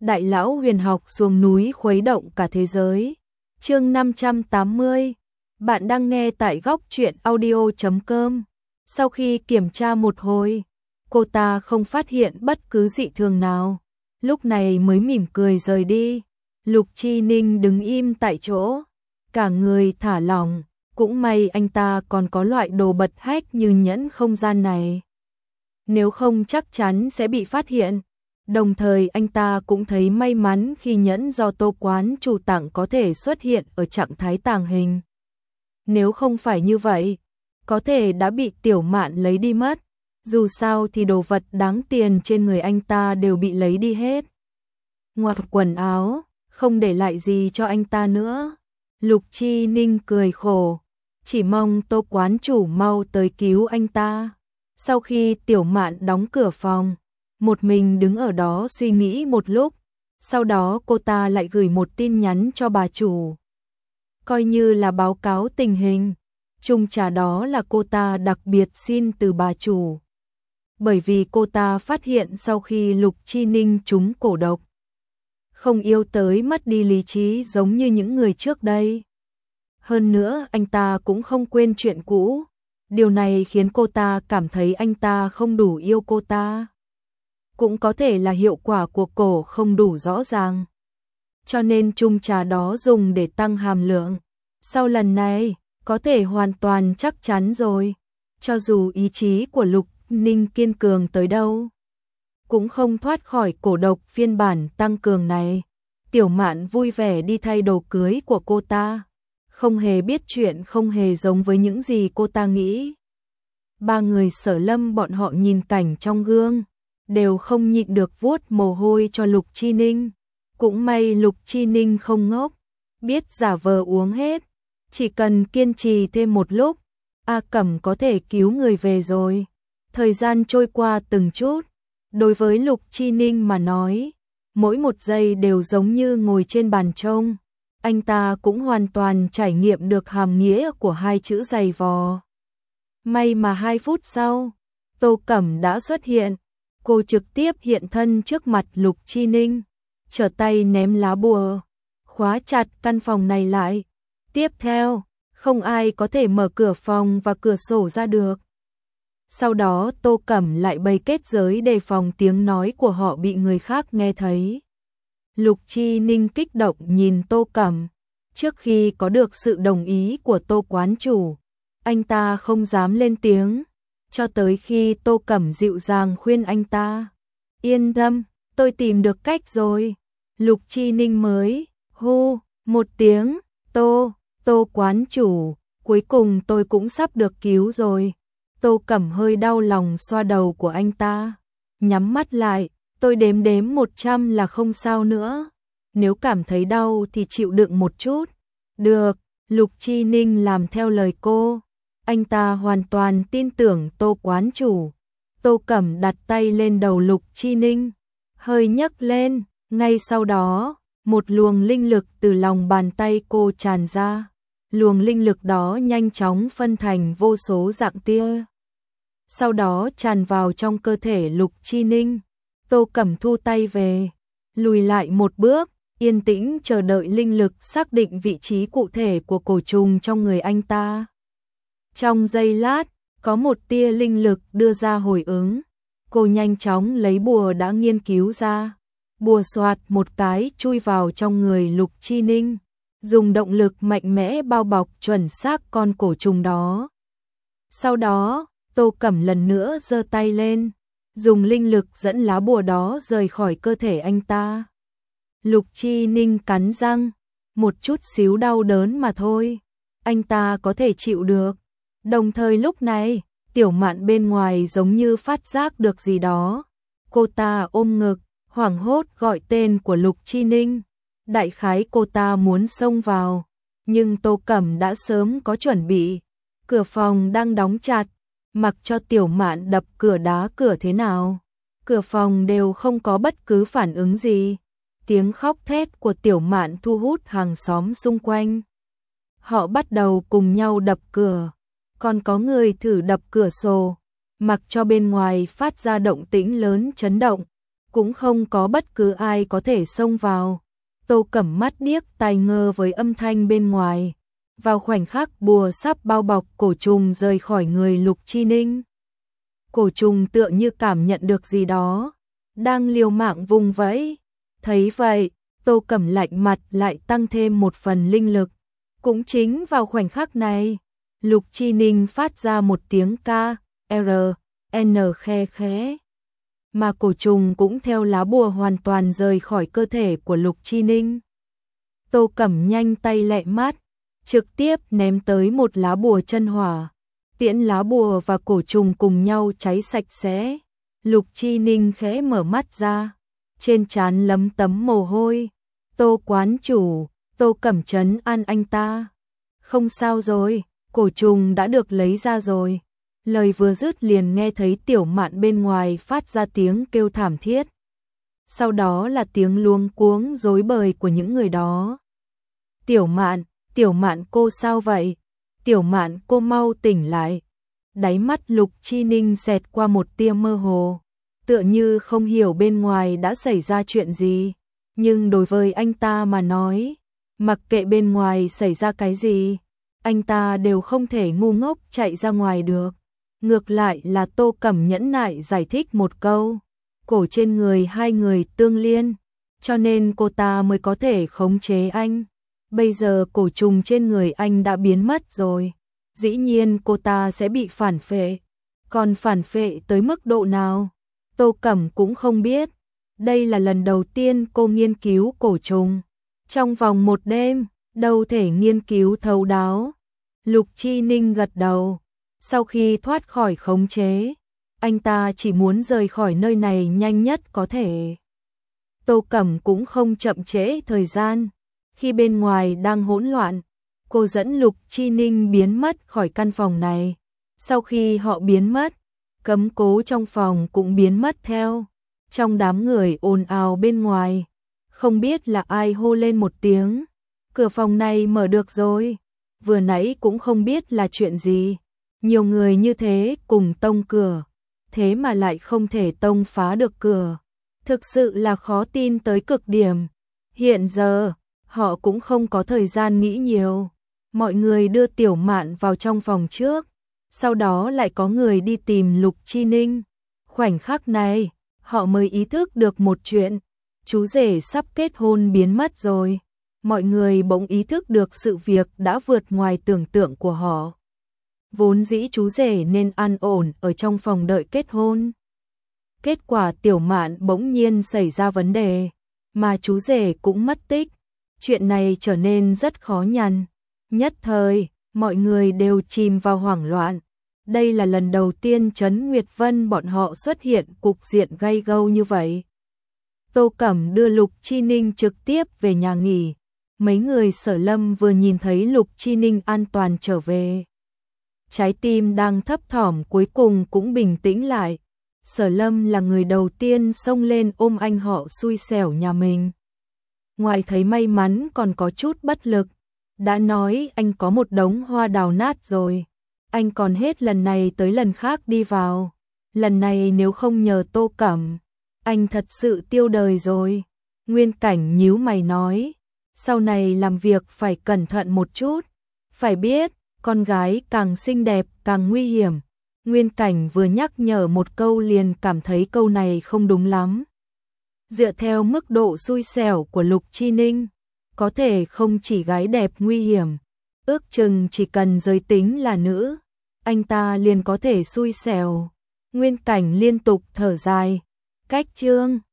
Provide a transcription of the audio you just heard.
Đại lão huyền học xuống núi khuấy động cả thế giới. Chương 580. Bạn đang nghe tại góc truyện audio.com. Sau khi kiểm tra một hồi, cô ta không phát hiện bất cứ dị thường nào, lúc này mới mỉm cười rời đi. Lục Chi Ninh đứng im tại chỗ, cả người thả lỏng, cũng may anh ta còn có loại đồ bật hách như nhẫn không gian này. Nếu không chắc chắn sẽ bị phát hiện. Đồng thời anh ta cũng thấy may mắn khi nhẫn do Tô quán chủ tặng có thể xuất hiện ở trạng thái tàng hình. Nếu không phải như vậy, có thể đã bị Tiểu Mạn lấy đi mất. Dù sao thì đồ vật đáng tiền trên người anh ta đều bị lấy đi hết. Ngoặc quần áo, không để lại gì cho anh ta nữa. Lục Chi Ninh cười khổ, chỉ mong Tô quán chủ mau tới cứu anh ta. Sau khi Tiểu Mạn đóng cửa phòng, một mình đứng ở đó suy nghĩ một lúc, sau đó cô ta lại gửi một tin nhắn cho bà chủ. Coi như là báo cáo tình hình, chung trà đó là cô ta đặc biệt xin từ bà chủ. Bởi vì cô ta phát hiện sau khi Lục Chi Ninh trúng cổ độc, không yêu tới mất đi lý trí giống như những người trước đây. Hơn nữa anh ta cũng không quên chuyện cũ, điều này khiến cô ta cảm thấy anh ta không đủ yêu cô ta. Cũng có thể là hiệu quả của cổ không đủ rõ ràng, cho nên chung trà đó dùng để tăng hàm lượng. Sau lần này, có thể hoàn toàn chắc chắn rồi, cho dù ý chí của Lục Ninh kiên cường tới đâu, cũng không thoát khỏi cổ độc phiên bản tăng cường này. Tiểu Mạn vui vẻ đi thay đồ cưới của cô ta, không hề biết chuyện không hề giống với những gì cô ta nghĩ. Ba người Sở Lâm bọn họ nhìn cảnh trong gương, đều không nhịn được vuốt mồ hôi cho Lục Chi Ninh. Cũng may Lục Chi Ninh không ngốc, biết giả vờ uống hết, chỉ cần kiên trì thêm một lúc, A Cẩm có thể cứu người về rồi. Thời gian trôi qua từng chút, đối với Lục Chi Ninh mà nói, mỗi một giây đều giống như ngồi trên bàn trông. Anh ta cũng hoàn toàn trải nghiệm được hàm nghĩa của hai chữ giày vò. May mà 2 phút sau, Tô Cẩm đã xuất hiện. Cô trực tiếp hiện thân trước mặt Lục Chi Ninh, trở tay ném lá bùa, khóa chặt căn phòng này lại. Tiếp theo, không ai có thể mở cửa phòng và cửa sổ ra được. Sau đó Tô Cẩm lại bày kết giới đề phòng tiếng nói của họ bị người khác nghe thấy. Lục Chi Ninh kích động nhìn Tô Cẩm. Trước khi có được sự đồng ý của Tô quán chủ, anh ta không dám lên tiếng, cho tới khi Tô Cẩm dịu dàng khuyên anh ta. Yên tâm, tôi tìm được cách rồi. Lục Chi Ninh mới hô một tiếng, Tô quán chủ, cuối cùng tôi cũng sắp được cứu rồi. Tô Cẩm hơi đau lòng xoa đầu của anh ta, nhắm mắt lại, tôi đếm đếm 100 là không sao nữa. Nếu cảm thấy đau thì chịu đựng một chút. Được, Lục Chi Ninh làm theo lời cô. Anh ta hoàn toàn tin tưởng Tô quán chủ. Tô Cẩm đặt tay lên đầu Lục Chi Ninh, hơi nhấc lên, ngay sau đó, một luồng linh lực từ lòng bàn tay cô tràn ra. Luồng linh lực đó nhanh chóng phân thành vô số dạng tia, sau đó tràn vào trong cơ thể Lục Chi Ninh. Tô Cẩm thu tay về, lùi lại một bước, yên tĩnh chờ đợi linh lực xác định vị trí cụ thể của cổ trùng trong người anh ta. Trong giây lát, có một tia linh lực đưa ra hồi ứng. Cô nhanh chóng lấy bùa đã nghiên cứu ra. Bùa xoạt một cái chui vào trong người Lục Chi Ninh, dùng động lực mạnh mẽ bao bọc chuẩn xác con cổ trùng đó. Sau đó, Tô Cẩm lần nữa giơ tay lên, dùng linh lực dẫn lá bùa đó rời khỏi cơ thể anh ta. Lục Chi Ninh cắn răng, một chút xíu đau đớn mà thôi, anh ta có thể chịu được. Đồng thời lúc này, Tiểu Mạn bên ngoài giống như phát giác được gì đó. Cô ta ôm ngực, hoảng hốt gọi tên của Lục Chi Ninh. Đại khái cô ta muốn xông vào, nhưng Tô Cẩm đã sớm có chuẩn bị. Cửa phòng đang đóng chặt, mặc cho Tiểu Mạn đập cửa đá cửa thế nào, cửa phòng đều không có bất cứ phản ứng gì. Tiếng khóc thét của Tiểu Mạn thu hút hàng xóm xung quanh. Họ bắt đầu cùng nhau đập cửa, còn có người thử đập cửa sổ, mặc cho bên ngoài phát ra động tĩnh lớn chấn động. cũng không có bất cứ ai có thể xông vào. Tô Cẩm mắt điếc tai ngơ với âm thanh bên ngoài. Vào khoảnh khắc bùa sắp bao bọc cổ trùng rời khỏi người Lục Chi Ninh. Cổ trùng tựa như cảm nhận được gì đó, đang liều mạng vùng vẫy. Thấy vậy, Tô Cẩm lạnh mặt lại tăng thêm một phần linh lực. Cũng chính vào khoảnh khắc này, Lục Chi Ninh phát ra một tiếng ca, R, N khe khẽ. Mà cổ trùng cũng theo lá bùa hoàn toàn rời khỏi cơ thể của Lục Chi Ninh. Tô Cẩm nhanh tay lẹ mắt, trực tiếp ném tới một lá bùa chân hỏa. Tiễn lá bùa và cổ trùng cùng nhau cháy sạch sẽ. Lục Chi Ninh khẽ mở mắt ra, trên trán lấm tấm mồ hôi. Tô quán chủ, Tô Cẩm trấn an anh ta. Không sao rồi, cổ trùng đã được lấy ra rồi. Lời vừa dứt liền nghe thấy Tiểu Mạn bên ngoài phát ra tiếng kêu thảm thiết. Sau đó là tiếng luống cuống rối bời của những người đó. Tiểu Mạn cô sao vậy? Tiểu Mạn cô mau tỉnh lại. Đáy mắt Lục Chi Ninh xẹt qua một tia mơ hồ, tựa như không hiểu bên ngoài đã xảy ra chuyện gì. Nhưng đối với anh ta mà nói, mặc kệ bên ngoài xảy ra cái gì, anh ta đều không thể ngu ngốc chạy ra ngoài được. Ngược lại là Tô Cẩm nhẫn nại giải thích một câu, cổ trên người hai người tương liên, cho nên cô ta mới có thể khống chế anh. Bây giờ cổ trùng trên người anh đã biến mất rồi, dĩ nhiên cô ta sẽ bị phản phệ. Còn phản phệ tới mức độ nào, Tô Cẩm cũng không biết. Đây là lần đầu tiên cô nghiên cứu cổ trùng. Trong vòng một đêm, đâu thể nghiên cứu thấu đáo. Lục Chi Ninh gật đầu. Sau khi thoát khỏi khống chế, anh ta chỉ muốn rời khỏi nơi này nhanh nhất có thể. Tô Cẩm cũng không chậm trễ thời gian. Khi bên ngoài đang hỗn loạn, cô dẫn Lục Chi Ninh biến mất khỏi căn phòng này. Sau khi họ biến mất, cấm cố trong phòng cũng biến mất theo. Trong đám người ồn ào bên ngoài, không biết là ai hô lên một tiếng, cửa phòng này mở được rồi. Vừa nãy cũng không biết là chuyện gì, nhiều người như thế cùng tông cửa, thế mà lại không thể tông phá được cửa. Thực sự là khó tin tới cực điểm. Hiện giờ, họ cũng không có thời gian nghĩ nhiều. Mọi người đưa Tiểu Mạn vào trong phòng trước, sau đó lại có người đi tìm Lục Chi Ninh. Khoảnh khắc này, họ mới ý thức được một chuyện, chú rể sắp kết hôn biến mất rồi. Mọi người bỗng ý thức được sự việc đã vượt ngoài tưởng tượng của họ. Vốn dĩ chú rể nên an ổn ở trong phòng đợi kết hôn. Kết quả Tiểu Mạn bỗng nhiên xảy ra vấn đề, mà chú rể cũng mất tích. Chuyện này trở nên rất khó nhằn. Nhất thời, mọi người đều chìm vào hoảng loạn. Đây là lần đầu tiên Trấn Nguyệt Vân bọn họ xuất hiện cục diện gay gâu như vậy. Tô Cẩm đưa Lục Chi Ninh trực tiếp về nhà nghỉ. Mấy người Sở Lâm vừa nhìn thấy Lục Chi Ninh an toàn trở về, trái tim đang thấp thỏm cuối cùng cũng bình tĩnh lại. Sở Lâm là người đầu tiên xông lên ôm anh họ xui xẻo nhà mình. Ngoài thấy may mắn còn có chút bất lực. Đã nói anh có một đống hoa đào nát rồi, anh còn hết lần này tới lần khác đi vào. Lần này nếu không nhờ Tô Cẩm, anh thật sự tiêu đời rồi. Nguyên Cảnh nhíu mày nói, sau này làm việc phải cẩn thận một chút. Phải biết, con gái càng xinh đẹp càng nguy hiểm. Nguyên Cảnh vừa nhắc nhở một câu liền cảm thấy câu này không đúng lắm. Dựa theo mức độ xui xẻo của Lục Chi Ninh, có thể không chỉ gái đẹp nguy hiểm, ước chừng chỉ cần giới tính là nữ, anh ta liền có thể xui xẻo. Nguyên Cảnh liên tục thở dài. Cách chương